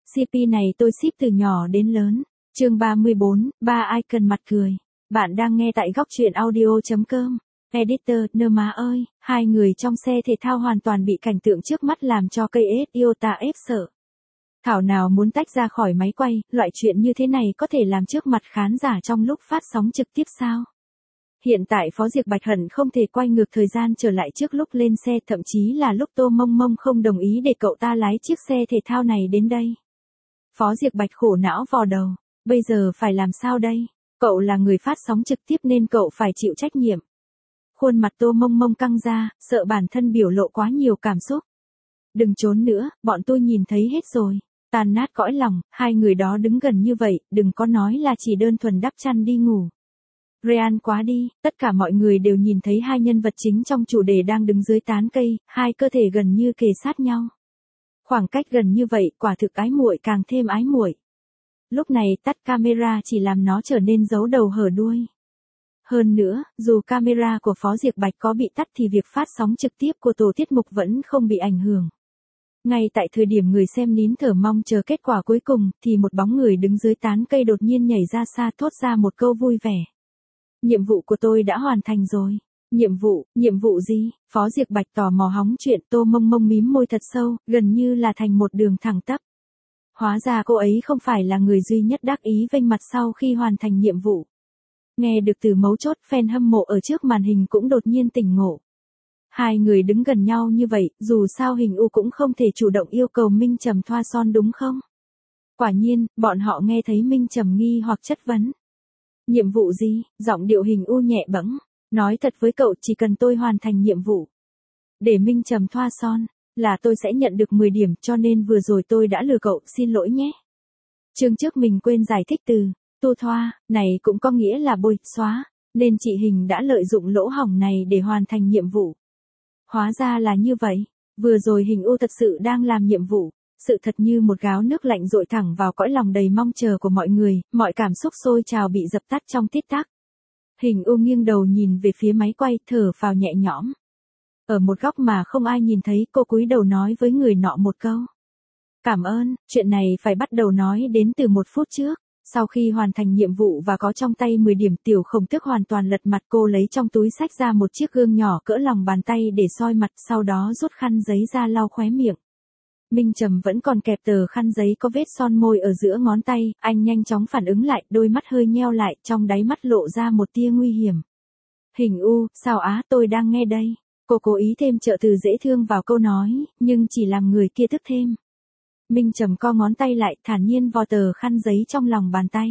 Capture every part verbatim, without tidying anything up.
xê pê này tôi ship từ nhỏ đến lớn. Chương ba mươi bốn, ba icon mặt cười. Bạn đang nghe tại góc truyện audio chấm com. Editor, nơ má ơi, hai người trong xe thể thao hoàn toàn bị cảnh tượng trước mắt làm cho cây ét Iota ép sợ. Thảo nào muốn tách ra khỏi máy quay, loại chuyện như thế này có thể làm trước mặt khán giả trong lúc phát sóng trực tiếp sao? Hiện tại Phó Diệc Bạch hận không thể quay ngược thời gian trở lại trước lúc lên xe, thậm chí là lúc Tô Mông Mông không đồng ý để cậu ta lái chiếc xe thể thao này đến đây. Phó Diệc Bạch khổ não vò đầu, bây giờ phải làm sao đây? Cậu là người phát sóng trực tiếp nên cậu phải chịu trách nhiệm. Khuôn mặt Tô Mông Mông căng ra, sợ bản thân biểu lộ quá nhiều cảm xúc. Đừng trốn nữa, bọn tôi nhìn thấy hết rồi. Tan nát cõi lòng, hai người đó đứng gần như vậy, đừng có nói là chỉ đơn thuần đắp chăn đi ngủ. Real quá đi, tất cả mọi người đều nhìn thấy hai nhân vật chính trong chủ đề đang đứng dưới tán cây, hai cơ thể gần như kề sát nhau. Khoảng cách gần như vậy, quả thực ái muội càng thêm ái muội. Lúc này tắt camera chỉ làm nó trở nên giấu đầu hở đuôi. Hơn nữa, dù camera của Phó Diệc Bạch có bị tắt thì việc phát sóng trực tiếp của tổ tiết mục vẫn không bị ảnh hưởng. Ngay tại thời điểm người xem nín thở mong chờ kết quả cuối cùng, thì một bóng người đứng dưới tán cây đột nhiên nhảy ra xa thốt ra một câu vui vẻ. Nhiệm vụ của tôi đã hoàn thành rồi. Nhiệm vụ, nhiệm vụ gì? Phó Diệc Bạch tò mò hóng chuyện. Tô Mông Mông mím môi thật sâu, gần như là thành một đường thẳng tắp. Hóa ra cô ấy không phải là người duy nhất đắc ý vênh mặt sau khi hoàn thành nhiệm vụ. Nghe được từ mấu chốt, fan hâm mộ ở trước màn hình cũng đột nhiên tỉnh ngộ. Hai người đứng gần nhau như vậy, dù sao Hình U cũng không thể chủ động yêu cầu Minh Trầm thoa son đúng không? Quả nhiên, bọn họ nghe thấy Minh Trầm nghi hoặc chất vấn. Nhiệm vụ gì? Giọng điệu Hình U nhẹ bẫng. Nói thật với cậu, chỉ cần tôi hoàn thành nhiệm vụ. Để Minh Trầm thoa son, là tôi sẽ nhận được mười điểm, cho nên vừa rồi tôi đã lừa cậu, xin lỗi nhé. Chương trước mình quên giải thích từ tu thoa, này cũng có nghĩa là bôi, xóa, nên chị Hình đã lợi dụng lỗ hổng này để hoàn thành nhiệm vụ. Hóa ra là như vậy, vừa rồi Hình U thật sự đang làm nhiệm vụ, sự thật như một gáo nước lạnh dội thẳng vào cõi lòng đầy mong chờ của mọi người, mọi cảm xúc sôi trào bị dập tắt trong tích tắc. Hình U nghiêng đầu nhìn về phía máy quay, thở phào nhẹ nhõm. Ở một góc mà không ai nhìn thấy, cô cúi đầu nói với người nọ một câu. Cảm ơn, chuyện này phải bắt đầu nói đến từ một phút trước. Sau khi hoàn thành nhiệm vụ và có trong tay mười điểm, Tiểu Khổng Tước hoàn toàn lật mặt, cô lấy trong túi xách ra một chiếc gương nhỏ cỡ lòng bàn tay để soi mặt, sau đó rút khăn giấy ra lau khóe miệng. Minh Trầm vẫn còn kẹp tờ khăn giấy có vết son môi ở giữa ngón tay, anh nhanh chóng phản ứng lại, đôi mắt hơi nheo lại, trong đáy mắt lộ ra một tia nguy hiểm. Hình U, sao á, tôi đang nghe đây. Cô cố ý thêm trợ từ dễ thương vào câu nói, nhưng chỉ làm người kia tức thêm. Minh Trầm co ngón tay lại, thản nhiên vò tờ khăn giấy trong lòng bàn tay.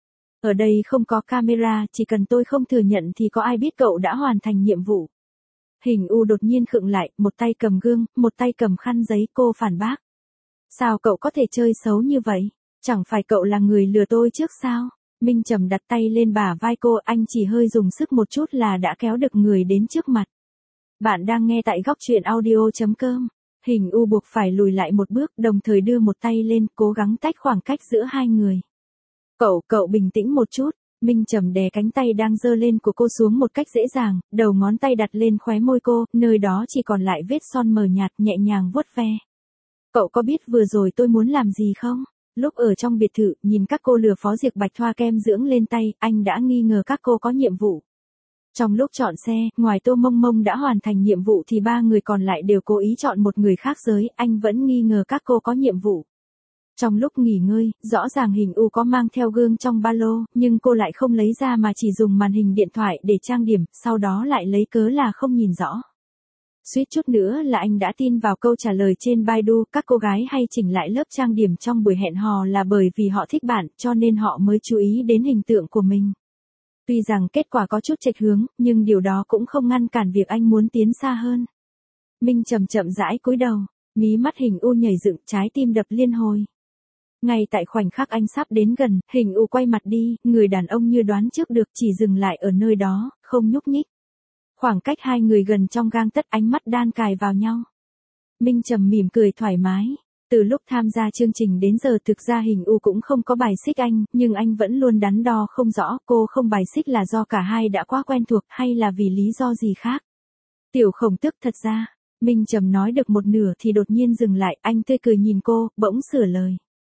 Ở đây không có camera, chỉ cần tôi không thừa nhận thì có ai biết cậu đã hoàn thành nhiệm vụ. Hình U đột nhiên khựng lại, một tay cầm gương, một tay cầm khăn giấy, cô phản bác. Sao cậu có thể chơi xấu như vậy? Chẳng phải cậu là người lừa tôi trước sao? Minh Trầm đặt tay lên bả vai cô, anh chỉ hơi dùng sức một chút là đã kéo được người đến trước mặt. Bạn đang nghe tại góc truyện audio chấm com. Hình U buộc phải lùi lại một bước, đồng thời đưa một tay lên, cố gắng tách khoảng cách giữa hai người. Cậu, cậu bình tĩnh một chút. Minh Trầm đè cánh tay đang giơ lên của cô xuống một cách dễ dàng, đầu ngón tay đặt lên khóe môi cô, nơi đó chỉ còn lại vết son mờ nhạt, nhẹ nhàng vuốt ve. Cậu có biết vừa rồi tôi muốn làm gì không? Lúc ở trong biệt thự, nhìn các cô lừa Phó Diệc Bạch thoa kem dưỡng lên tay, anh đã nghi ngờ các cô có nhiệm vụ. Trong lúc chọn xe, ngoài Tô Mông Mông đã hoàn thành nhiệm vụ thì ba người còn lại đều cố ý chọn một người khác giới, anh vẫn nghi ngờ các cô có nhiệm vụ. Trong lúc nghỉ ngơi, rõ ràng Hình U có mang theo gương trong ba lô, nhưng cô lại không lấy ra mà chỉ dùng màn hình điện thoại để trang điểm, sau đó lại lấy cớ là không nhìn rõ. Suýt chút nữa là anh đã tin vào câu trả lời trên Baidu, các cô gái hay chỉnh lại lớp trang điểm trong buổi hẹn hò là bởi vì họ thích bạn, cho nên họ mới chú ý đến hình tượng của mình. Tuy rằng kết quả có chút chệch hướng, nhưng điều đó cũng không ngăn cản việc anh muốn tiến xa hơn. Minh Trầm chậm rãi cúi đầu, mí mắt Hình U nhảy dựng, trái tim đập liên hồi. Ngay tại khoảnh khắc anh sắp đến gần, Hình U quay mặt đi, người đàn ông như đoán trước được chỉ dừng lại ở nơi đó, không nhúc nhích. Khoảng cách hai người gần trong gang tấc, ánh mắt đan cài vào nhau. Minh Trầm mỉm cười thoải mái. Từ lúc tham gia chương trình đến giờ thực ra Hình U cũng không có bài xích anh, nhưng anh vẫn luôn đắn đo không rõ cô không bài xích là do cả hai đã quá quen thuộc hay là vì lý do gì khác. Tiểu Khổng Tước, thật ra, Minh Trầm nói được một nửa thì đột nhiên dừng lại, anh tươi cười nhìn cô, bỗng sửa lời.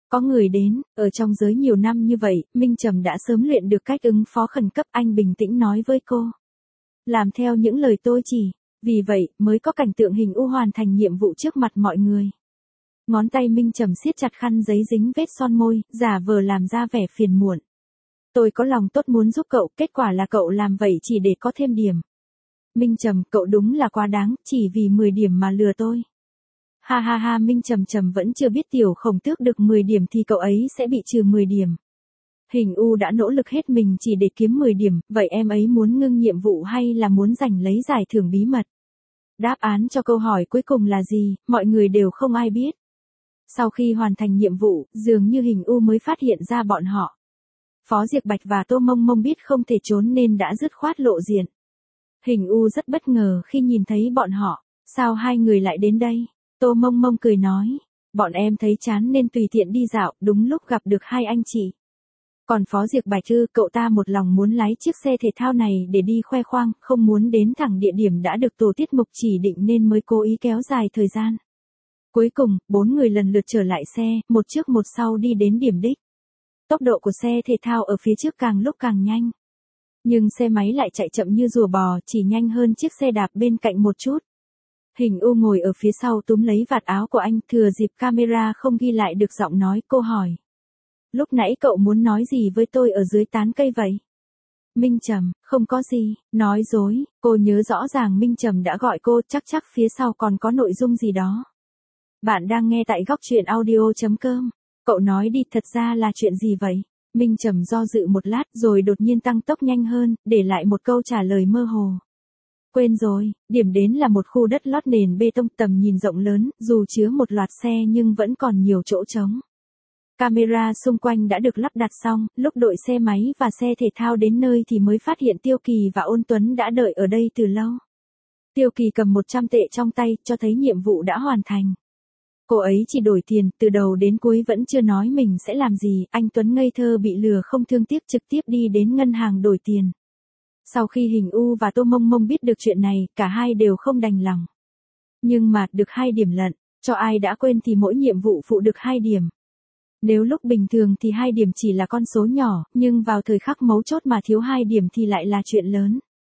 Có người đến, ở trong giới nhiều năm như vậy, Minh Trầm đã sớm luyện được cách ứng phó khẩn cấp, anh bình tĩnh nói với cô. Làm theo những lời tôi chỉ, vì vậy mới có cảnh tượng Hình U hoàn thành nhiệm vụ trước mặt mọi người. Ngón tay Minh Trầm siết chặt khăn giấy dính vết son môi, giả vờ làm ra vẻ phiền muộn. Tôi có lòng tốt muốn giúp cậu, kết quả là cậu làm vậy chỉ để có thêm điểm. Minh Trầm, cậu đúng là quá đáng, chỉ vì mười điểm mà lừa tôi. Ha ha ha, Minh Trầm Trầm vẫn chưa biết Tiểu Khổng Tước được mười điểm thì cậu ấy sẽ bị trừ mười điểm. Hình U đã nỗ lực hết mình chỉ để kiếm mười điểm, vậy em ấy muốn ngưng nhiệm vụ hay là muốn giành lấy giải thưởng bí mật? Đáp án cho câu hỏi cuối cùng là gì, mọi người đều không ai biết. Sau khi hoàn thành nhiệm vụ, dường như Hình U mới phát hiện ra bọn họ. Phó Diệp Bạch và Tô Mông Mông biết không thể trốn nên đã dứt khoát lộ diện. Hình U rất bất ngờ khi nhìn thấy bọn họ, sao hai người lại đến đây? Tô Mông Mông cười nói, bọn em thấy chán nên tùy tiện đi dạo, đúng lúc gặp được hai anh chị. Còn Phó Diệp Bạch ư, cậu ta một lòng muốn lái chiếc xe thể thao này để đi khoe khoang, không muốn đến thẳng địa điểm đã được tổ tiết mục chỉ định nên mới cố ý kéo dài thời gian. Cuối cùng, bốn người lần lượt trở lại xe, một trước một sau đi đến điểm đích. Tốc độ của xe thể thao ở phía trước càng lúc càng nhanh. Nhưng xe máy lại chạy chậm như rùa bò, chỉ nhanh hơn chiếc xe đạp bên cạnh một chút. Hình U ngồi ở phía sau túm lấy vạt áo của anh, thừa dịp camera không ghi lại được giọng nói, cô hỏi. Lúc nãy cậu muốn nói gì với tôi ở dưới tán cây vậy? Minh Trầm, không có gì, nói dối, cô nhớ rõ ràng Minh Trầm đã gọi cô, chắc chắc phía sau còn có nội dung gì đó. Bạn đang nghe tại góc truyện audio chấm com. Cậu nói đi, thật ra là chuyện gì vậy? Minh Trầm do dự một lát rồi đột nhiên tăng tốc nhanh hơn, để lại một câu trả lời mơ hồ. Quên rồi, điểm đến là một khu đất lót nền bê tông tầm nhìn rộng lớn, dù chứa một loạt xe nhưng vẫn còn nhiều chỗ trống. Camera xung quanh đã được lắp đặt xong, lúc đội xe máy và xe thể thao đến nơi thì mới phát hiện Tiêu Kỳ và Ôn Tuấn đã đợi ở đây từ lâu. Tiêu Kỳ cầm một trăm tệ trong tay, cho thấy nhiệm vụ đã hoàn thành. Cô ấy chỉ đổi tiền, từ đầu đến cuối vẫn chưa nói mình sẽ làm gì, anh Tuấn ngây thơ bị lừa không thương tiếc trực tiếp đi đến ngân hàng đổi tiền. Sau khi Hình U và Tô Mông Mông biết được chuyện này, cả hai đều không đành lòng. Nhưng mà, được hai điểm lận, cho ai đã quên thì mỗi nhiệm vụ phụ được hai điểm. Nếu lúc bình thường thì hai điểm chỉ là con số nhỏ, nhưng vào thời khắc mấu chốt mà thiếu hai điểm thì lại là chuyện lớn.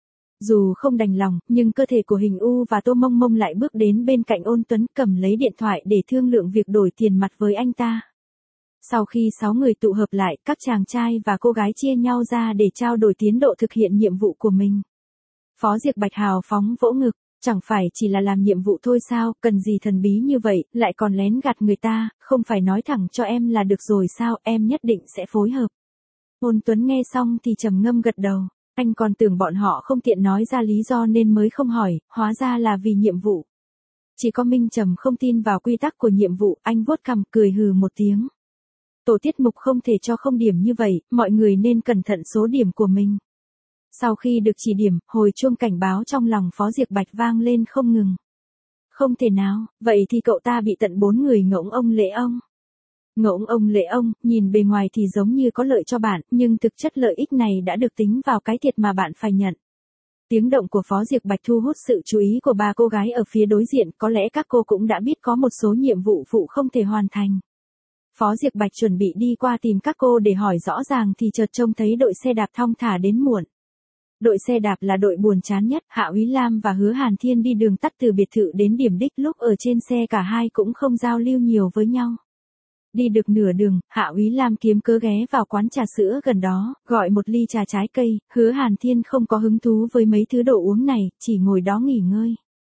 Dù không đành lòng, nhưng cơ thể của Hình U và Tô Mông Mông lại bước đến bên cạnh Ôn Tuấn, cầm lấy điện thoại để thương lượng việc đổi tiền mặt với anh ta. Sau khi sáu người tụ hợp lại, các chàng trai và cô gái chia nhau ra để trao đổi tiến độ thực hiện nhiệm vụ của mình. Phó Diệp Bạch hào phóng vỗ ngực, chẳng phải chỉ là làm nhiệm vụ thôi sao, cần gì thần bí như vậy, lại còn lén gạt người ta, không phải nói thẳng cho em là được rồi sao, em nhất định sẽ phối hợp. Ôn Tuấn nghe xong thì trầm ngâm gật đầu, anh còn tưởng bọn họ không tiện nói ra lý do nên mới không hỏi, hóa ra là vì nhiệm vụ. Chỉ có Minh Trầm không tin vào quy tắc của nhiệm vụ, anh vuốt cằm cười hừ một tiếng. Tổ tiết mục không thể cho không điểm như vậy, mọi người nên cẩn thận số điểm của mình. Sau khi được chỉ điểm, hồi chuông cảnh báo trong lòng Phó Diệp Bạch vang lên không ngừng. Không thể nào, vậy thì cậu ta bị tận bốn người ngỗng ông lễ ông. Ngỗng ông lễ ông, nhìn bề ngoài thì giống như có lợi cho bạn, nhưng thực chất lợi ích này đã được tính vào cái thiệt mà bạn phải nhận. Tiếng động của Phó Diệp Bạch thu hút sự chú ý của ba cô gái ở phía đối diện, có lẽ các cô cũng đã biết có một số nhiệm vụ phụ không thể hoàn thành. Phó Diệp Bạch chuẩn bị đi qua tìm các cô để hỏi rõ ràng thì chợt trông thấy đội xe đạp thong thả đến muộn. Đội xe đạp là đội buồn chán nhất, Hạ Úy Lam và Hứa Hàn Thiên đi đường tắt từ biệt thự đến điểm đích, lúc ở trên xe cả hai cũng không giao lưu nhiều với nhau. Đi được nửa đường, Hạ Úy Lam kiếm cớ ghé vào quán trà sữa gần đó, gọi một ly trà trái cây, Hứa Hàn Thiên không có hứng thú với mấy thứ đồ uống này, chỉ ngồi đó nghỉ ngơi.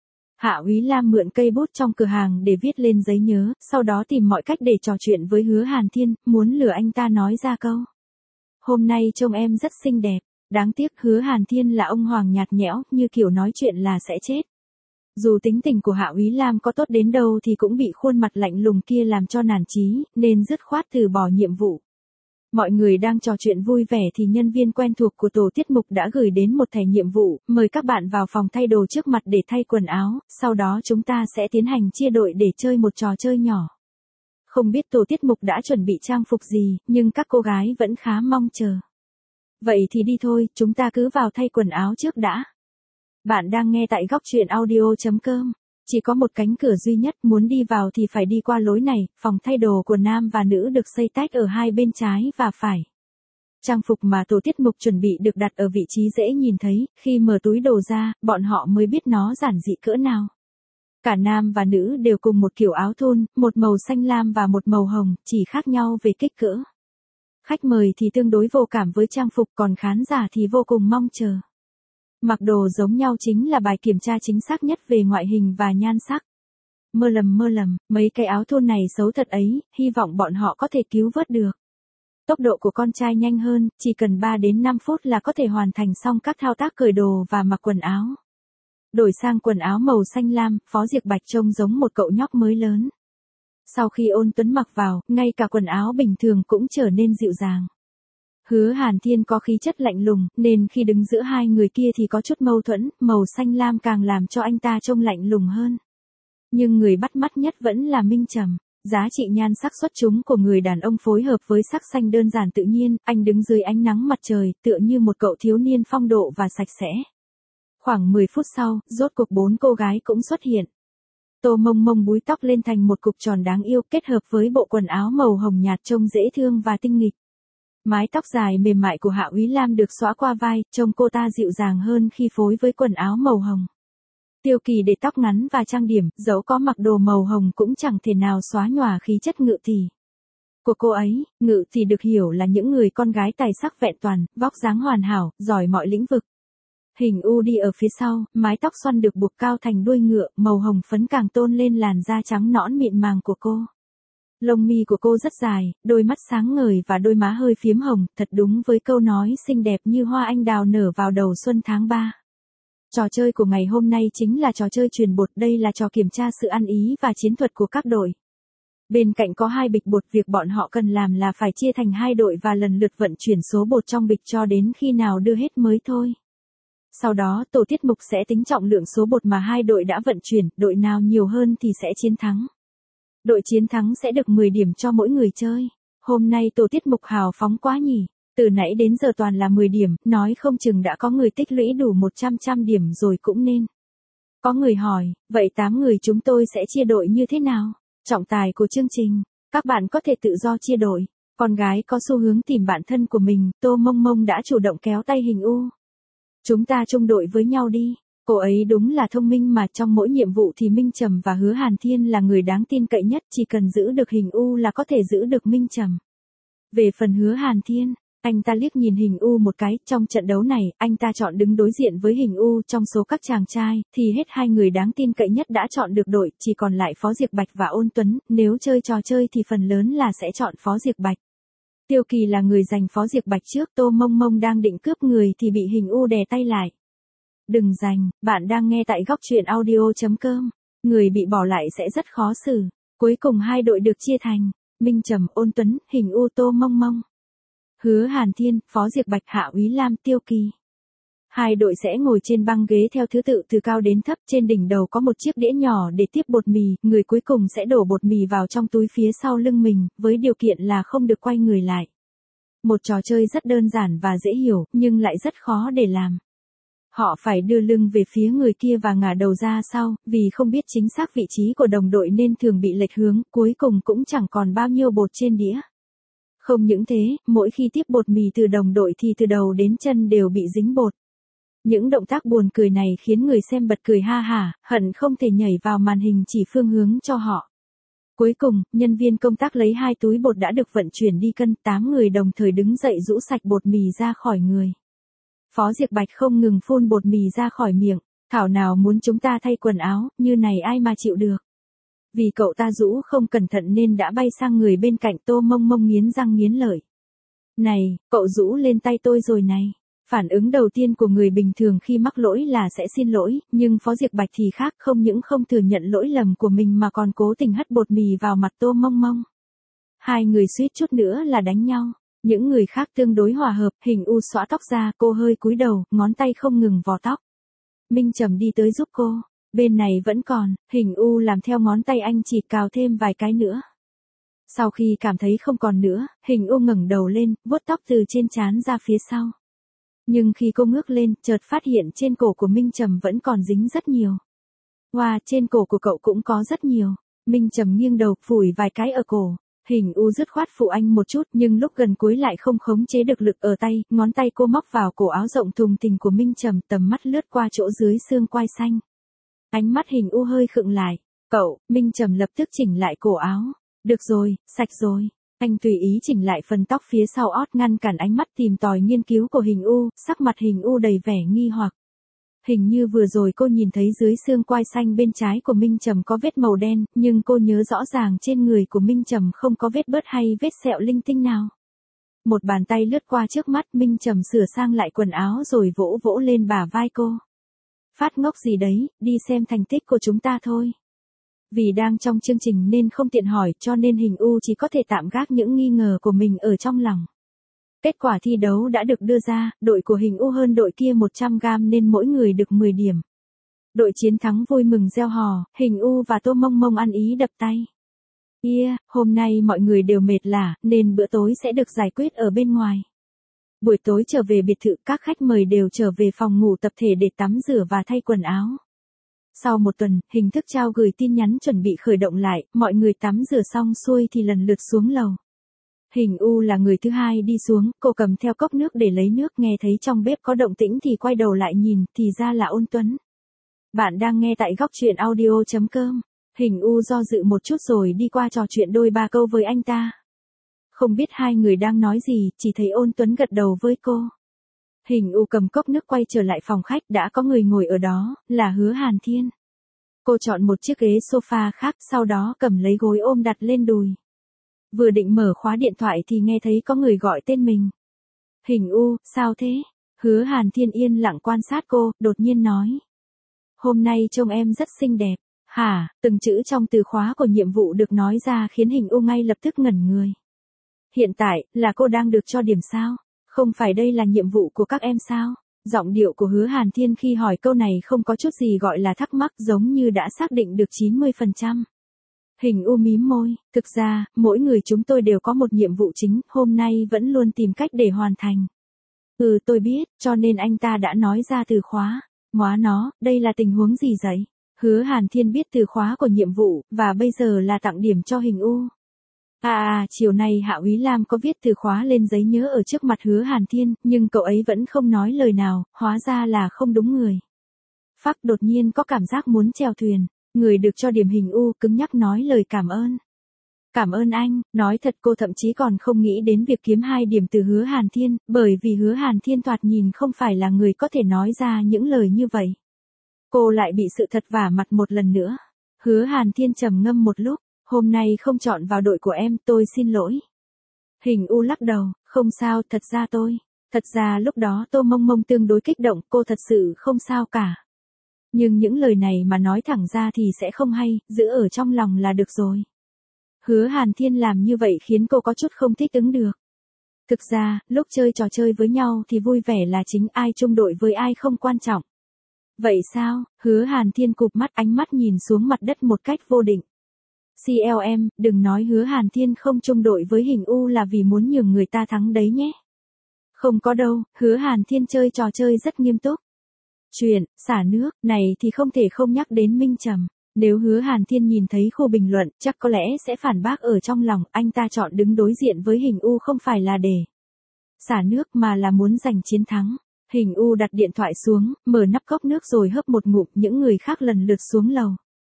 Hạ Úy Lam mượn cây bút trong cửa hàng để viết lên giấy nhớ, sau đó tìm mọi cách để trò chuyện với Hứa Hàn Thiên, muốn lừa anh ta nói ra câu. Hôm nay trông em rất xinh đẹp, đáng tiếc Hứa Hàn Thiên là ông hoàng nhạt nhẽo, như kiểu nói chuyện là sẽ chết. Dù tính tình của Hạ Úy Lam có tốt đến đâu thì cũng bị khuôn mặt lạnh lùng kia làm cho nản chí, nên dứt khoát từ bỏ nhiệm vụ. Mọi người đang trò chuyện vui vẻ thì nhân viên quen thuộc của tổ tiết mục đã gửi đến một thẻ nhiệm vụ, mời các bạn vào phòng thay đồ trước mặt để thay quần áo, sau đó chúng ta sẽ tiến hành chia đội để chơi một trò chơi nhỏ. Không biết tổ tiết mục đã chuẩn bị trang phục gì, nhưng các cô gái vẫn khá mong chờ. Vậy thì đi thôi, chúng ta cứ vào thay quần áo trước đã. Bạn đang nghe tại góc truyện audio chấm com. Chỉ có một cánh cửa duy nhất, muốn đi vào thì phải đi qua lối này, phòng thay đồ của nam và nữ được xây tách ở hai bên trái và phải. Trang phục mà tổ tiết mục chuẩn bị được đặt ở vị trí dễ nhìn thấy, khi mở túi đồ ra, bọn họ mới biết nó giản dị cỡ nào. Cả nam và nữ đều cùng một kiểu áo thun, một màu xanh lam và một màu hồng, chỉ khác nhau về kích cỡ. Khách mời thì tương đối vô cảm với trang phục, còn khán giả thì vô cùng mong chờ. Mặc đồ giống nhau chính là bài kiểm tra chính xác nhất về ngoại hình và nhan sắc. Mơ lầm mơ lầm, mấy cái áo thun này xấu thật ấy, hy vọng bọn họ có thể cứu vớt được. Tốc độ của con trai nhanh hơn, chỉ cần ba đến năm phút là có thể hoàn thành xong các thao tác cởi đồ và mặc quần áo. Đổi sang quần áo màu xanh lam, Phó Diệc Bạch trông giống một cậu nhóc mới lớn. Sau khi Ôn Tuấn mặc vào, ngay cả quần áo bình thường cũng trở nên dịu dàng. Hứa Hàn Thiên có khí chất lạnh lùng, nên khi đứng giữa hai người kia thì có chút mâu thuẫn, màu xanh lam càng làm cho anh ta trông lạnh lùng hơn. Nhưng người bắt mắt nhất vẫn là Minh Trầm. Giá trị nhan sắc xuất chúng của người đàn ông phối hợp với sắc xanh đơn giản tự nhiên, anh đứng dưới ánh nắng mặt trời, tựa như một cậu thiếu niên phong độ và sạch sẽ. Khoảng mười phút sau, rốt cuộc bốn cô gái cũng xuất hiện. Tô Mông Mông búi tóc lên thành một cục tròn đáng yêu, kết hợp với bộ quần áo màu hồng nhạt trông dễ thương và tinh nghịch. Mái tóc dài mềm mại của Hạ Úy Lam được xõa qua vai, trông cô ta dịu dàng hơn khi phối với quần áo màu hồng. Tiêu Kỳ để tóc ngắn và trang điểm, dẫu có mặc đồ màu hồng cũng chẳng thể nào xóa nhòa khí chất Ngự Tỷ của cô ấy. Ngự Tỷ được hiểu là những người con gái tài sắc vẹn toàn, vóc dáng hoàn hảo, giỏi mọi lĩnh vực. Hình U đi ở phía sau, mái tóc xoăn được buộc cao thành đuôi ngựa, màu hồng phấn càng tôn lên làn da trắng nõn mịn màng của cô. Lông mi của cô rất dài, đôi mắt sáng ngời và đôi má hơi phiếm hồng, thật đúng với câu nói xinh đẹp như hoa anh đào nở vào đầu xuân tháng ba. Trò chơi của ngày hôm nay chính là trò chơi truyền bột, đây là trò kiểm tra sự ăn ý và chiến thuật của các đội. Bên cạnh có hai bịch bột, việc bọn họ cần làm là phải chia thành hai đội và lần lượt vận chuyển số bột trong bịch cho đến khi nào đưa hết mới thôi. Sau đó tổ tiết mục sẽ tính trọng lượng số bột mà hai đội đã vận chuyển, đội nào nhiều hơn thì sẽ chiến thắng. Đội chiến thắng sẽ được mười điểm cho mỗi người chơi. Hôm nay tổ tiết mục hào phóng quá nhỉ. Từ nãy đến giờ toàn là mười điểm, nói không chừng đã có người tích lũy đủ một trăm trăm điểm rồi cũng nên. Có người hỏi, vậy tám người chúng tôi sẽ chia đội như thế nào? Trọng tài của chương trình, các bạn có thể tự do chia đội. Con gái có xu hướng tìm bạn thân của mình, Tô Mông Mông đã chủ động kéo tay Hình U. Chúng ta chung đội với nhau đi. Cô ấy đúng là thông minh mà, trong mỗi nhiệm vụ thì Minh Trầm và Hứa Hàn Thiên là người đáng tin cậy nhất, chỉ cần giữ được Hình U là có thể giữ được Minh Trầm. Về phần Hứa Hàn Thiên, anh ta liếc nhìn Hình U một cái, trong trận đấu này, anh ta chọn đứng đối diện với Hình U. Trong số các chàng trai, thì hết hai người đáng tin cậy nhất đã chọn được đội, chỉ còn lại Phó Diệc Bạch và Ôn Tuấn, nếu chơi trò chơi thì phần lớn là sẽ chọn Phó Diệc Bạch. Tiêu Kỳ là người giành Phó Diệc Bạch trước, Tô Mông Mông đang định cướp người thì bị Hình U đè tay lại. Đừng giành, bạn đang nghe tại góc truyện audio chấm com. Người bị bỏ lại sẽ rất khó xử. Cuối cùng hai đội được chia thành Minh Trầm, Ôn Tuấn, Hình U, Tô Mông Mông, Hứa Hàn Thiên, Phó Diệc Bạch, Hạ Úy Lam, Tiêu Kỳ. Hai đội sẽ ngồi trên băng ghế theo thứ tự từ cao đến thấp, trên đỉnh đầu có một chiếc đĩa nhỏ để tiếp bột mì, người cuối cùng sẽ đổ bột mì vào trong túi phía sau lưng mình, với điều kiện là không được quay người lại. Một trò chơi rất đơn giản và dễ hiểu, nhưng lại rất khó để làm. Họ phải đưa lưng về phía người kia và ngả đầu ra sau, vì không biết chính xác vị trí của đồng đội nên thường bị lệch hướng, cuối cùng cũng chẳng còn bao nhiêu bột trên đĩa. Không những thế, mỗi khi tiếp bột mì từ đồng đội thì từ đầu đến chân đều bị dính bột. Những động tác buồn cười này khiến người xem bật cười ha hả, hận không thể nhảy vào màn hình chỉ phương hướng cho họ. Cuối cùng, nhân viên công tác lấy hai túi bột đã được vận chuyển đi cân, tám người đồng thời đứng dậy rũ sạch bột mì ra khỏi người. Phó Diệc Bạch không ngừng phun bột mì ra khỏi miệng, thảo nào muốn chúng ta thay quần áo, như này ai mà chịu được. Vì cậu ta rũ không cẩn thận nên đã bay sang người bên cạnh, Tô Mông Mông nghiến răng nghiến lợi. Này, cậu rũ lên tay tôi rồi này. Phản ứng đầu tiên của người bình thường khi mắc lỗi là sẽ xin lỗi, nhưng Phó Diệc Bạch thì khác, không những không thừa nhận lỗi lầm của mình mà còn cố tình hất bột mì vào mặt Tô Mông Mông. Hai người suýt chút nữa là đánh nhau. Những người khác tương đối hòa hợp, Hình U xõa tóc ra, cô hơi cúi đầu, ngón tay không ngừng vò tóc. Minh Trầm đi tới giúp cô. Bên này vẫn còn, Hình U làm theo ngón tay anh, chỉ cào thêm vài cái nữa. Sau khi cảm thấy không còn nữa, Hình U ngẩng đầu lên, vuốt tóc từ trên trán ra phía sau. Nhưng khi cô ngước lên, chợt phát hiện trên cổ của Minh Trầm vẫn còn dính rất nhiều. Wow, trên cổ của cậu cũng có rất nhiều. Minh Trầm nghiêng đầu, phủi vài cái ở cổ. Hình U dứt khoát phụ anh một chút, nhưng lúc gần cuối lại không khống chế được lực ở tay, ngón tay cô móc vào cổ áo rộng thùng thình của Minh Trầm, tầm mắt lướt qua chỗ dưới xương quai xanh. Ánh mắt Hình U hơi khựng lại. Cậu, Minh Trầm lập tức chỉnh lại cổ áo. Được rồi, sạch rồi. Anh tùy ý chỉnh lại phần tóc phía sau ót, ngăn cản ánh mắt tìm tòi nghiên cứu của Hình U, sắc mặt Hình U đầy vẻ nghi hoặc. Hình như vừa rồi cô nhìn thấy dưới xương quai xanh bên trái của Minh Trầm có vết màu đen, nhưng cô nhớ rõ ràng trên người của Minh Trầm không có vết bớt hay vết sẹo linh tinh nào. Một bàn tay lướt qua trước mắt, Minh Trầm sửa sang lại quần áo rồi vỗ vỗ lên bả vai cô. Phát ngốc gì đấy, đi xem thành tích của chúng ta thôi. Vì đang trong chương trình nên không tiện hỏi, cho nên Hình U chỉ có thể tạm gác những nghi ngờ của mình ở trong lòng. Kết quả thi đấu đã được đưa ra, đội của Hình U hơn đội kia một trăm gam nên mỗi người được mười điểm. Đội chiến thắng vui mừng reo hò, Hình U và Tô Mông Mông ăn ý đập tay. Yeah, hôm nay mọi người đều mệt lả, nên bữa tối sẽ được giải quyết ở bên ngoài. Buổi tối trở về biệt thự, các khách mời đều trở về phòng ngủ tập thể để tắm rửa và thay quần áo. Sau một tuần, hình thức trao gửi tin nhắn chuẩn bị khởi động lại, mọi người tắm rửa xong xuôi thì lần lượt xuống lầu. Hình U là người thứ hai đi xuống, cô cầm theo cốc nước để lấy nước, nghe thấy trong bếp có động tĩnh thì quay đầu lại nhìn, thì ra là Ôn Tuấn. Bạn đang nghe tại góc truyện audio chấm com. Hình U do dự một chút rồi đi qua trò chuyện đôi ba câu với anh ta. Không biết hai người đang nói gì, chỉ thấy Ôn Tuấn gật đầu với cô. Hình U cầm cốc nước quay trở lại phòng khách, đã có người ngồi ở đó, là Hứa Hàn Thiên. Cô chọn một chiếc ghế sofa khác, sau đó cầm lấy gối ôm đặt lên đùi. Vừa định mở khóa điện thoại thì nghe thấy có người gọi tên mình. Hình U, sao thế? Hứa Hàn Thiên yên lặng quan sát cô, đột nhiên nói. Hôm nay trông em rất xinh đẹp. Hả? Từng chữ trong từ khóa của nhiệm vụ được nói ra khiến Hình U ngay lập tức ngẩn người. Hiện tại, là cô đang được cho điểm sao? Không phải đây là nhiệm vụ của các em sao? Giọng điệu của Hứa Hàn Thiên khi hỏi câu này không có chút gì gọi là thắc mắc, giống như đã xác định được chín mươi phần trăm. Hình U mím môi, thực ra, mỗi người chúng tôi đều có một nhiệm vụ chính, hôm nay vẫn luôn tìm cách để hoàn thành. Ừ, tôi biết, cho nên anh ta đã nói ra từ khóa. Móa nó, đây là tình huống gì vậy? Hứa Hàn Thiên biết từ khóa của nhiệm vụ, và bây giờ là tặng điểm cho Hình U. À à, chiều nay Hạ Úy Lam có viết từ khóa lên giấy nhớ ở trước mặt Hứa Hàn Thiên, nhưng cậu ấy vẫn không nói lời nào, hóa ra là không đúng người. Phắc đột nhiên có cảm giác muốn chèo thuyền, người được cho điểm Hình U cứng nhắc nói lời cảm ơn. Cảm ơn anh, nói thật cô thậm chí còn không nghĩ đến việc kiếm hai điểm từ Hứa Hàn Thiên, bởi vì Hứa Hàn Thiên thoạt nhìn không phải là người có thể nói ra những lời như vậy. Cô lại bị sự thật vả mặt một lần nữa. Hứa Hàn Thiên trầm ngâm một lúc. Hôm nay không chọn vào đội của em, tôi xin lỗi. Hình U lắc đầu, không sao, thật ra tôi. Thật ra lúc đó Tô Mông Mông tương đối kích động, cô thật sự không sao cả. Nhưng những lời này mà nói thẳng ra thì sẽ không hay, giữ ở trong lòng là được rồi. Hứa Hàn Thiên làm như vậy khiến cô có chút không thích ứng được. Thực ra, lúc chơi trò chơi với nhau thì vui vẻ là chính, ai chung đội với ai không quan trọng. Vậy sao? Hứa Hàn Thiên cụp mắt, ánh mắt nhìn xuống mặt đất một cách vô định. xê lờ em, đừng nói Hứa Hàn Thiên không chung đội với Hình U là vì muốn nhường người ta thắng đấy nhé. Không có đâu, Hứa Hàn Thiên chơi trò chơi rất nghiêm túc. Chuyện, xả nước, này thì không thể không nhắc đến Minh Trầm. Nếu Hứa Hàn Thiên nhìn thấy khu bình luận, chắc có lẽ sẽ phản bác ở trong lòng, anh ta chọn đứng đối diện với Hình U không phải là để xả nước mà là muốn giành chiến thắng. Hình U đặt điện thoại xuống, mở nắp cốc nước rồi hớp một ngụm, những người khác lần lượt xuống lầu.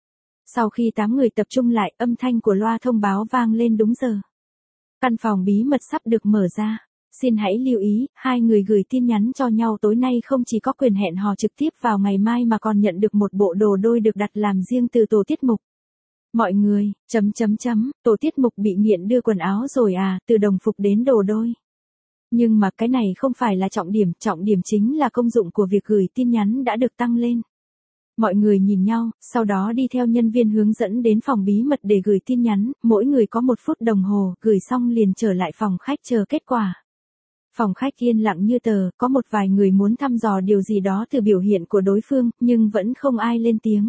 Sau khi tám người tập trung lại, âm thanh của loa thông báo vang lên đúng giờ. Căn phòng bí mật sắp được mở ra. Xin hãy lưu ý, hai người gửi tin nhắn cho nhau tối nay không chỉ có quyền hẹn hò trực tiếp vào ngày mai mà còn nhận được một bộ đồ đôi được đặt làm riêng từ tổ tiết mục. Mọi người, chấm chấm chấm, tổ tiết mục bị nghiện đưa quần áo rồi à, từ đồng phục đến đồ đôi. Nhưng mà cái này không phải là trọng điểm, trọng điểm chính là công dụng của việc gửi tin nhắn đã được tăng lên. Mọi người nhìn nhau, sau đó đi theo nhân viên hướng dẫn đến phòng bí mật để gửi tin nhắn, mỗi người có một phút đồng hồ, gửi xong liền trở lại phòng khách chờ kết quả. Phòng khách yên lặng như tờ, có một vài người muốn thăm dò điều gì đó từ biểu hiện của đối phương, nhưng vẫn không ai lên tiếng.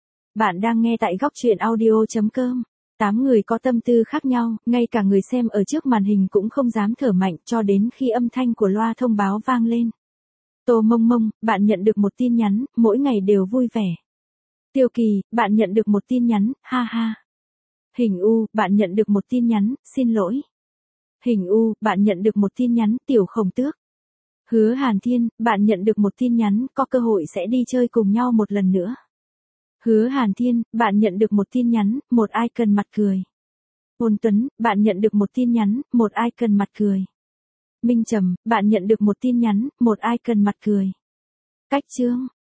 Bạn đang nghe tại góc truyện audio chấm com. Tám người có tâm tư khác nhau, ngay cả người xem ở trước màn hình cũng không dám thở mạnh cho đến khi âm thanh của loa thông báo vang lên. Tô Mông Mông, bạn nhận được một tin nhắn, mỗi ngày đều vui vẻ. Tiêu Kỳ, bạn nhận được một tin nhắn, ha ha. Hình U, bạn nhận được một tin nhắn, xin lỗi. Hình U, bạn nhận được một tin nhắn, Tiểu Khổng Tước. Hứa Hàn Thiên, bạn nhận được một tin nhắn, có cơ hội sẽ đi chơi cùng nhau một lần nữa. Hứa Hàn Thiên, bạn nhận được một tin nhắn, một icon mặt cười. Ôn Tuấn, bạn nhận được một tin nhắn, một icon mặt cười. Minh Trầm, bạn nhận được một tin nhắn, một icon mặt cười. Cách Chương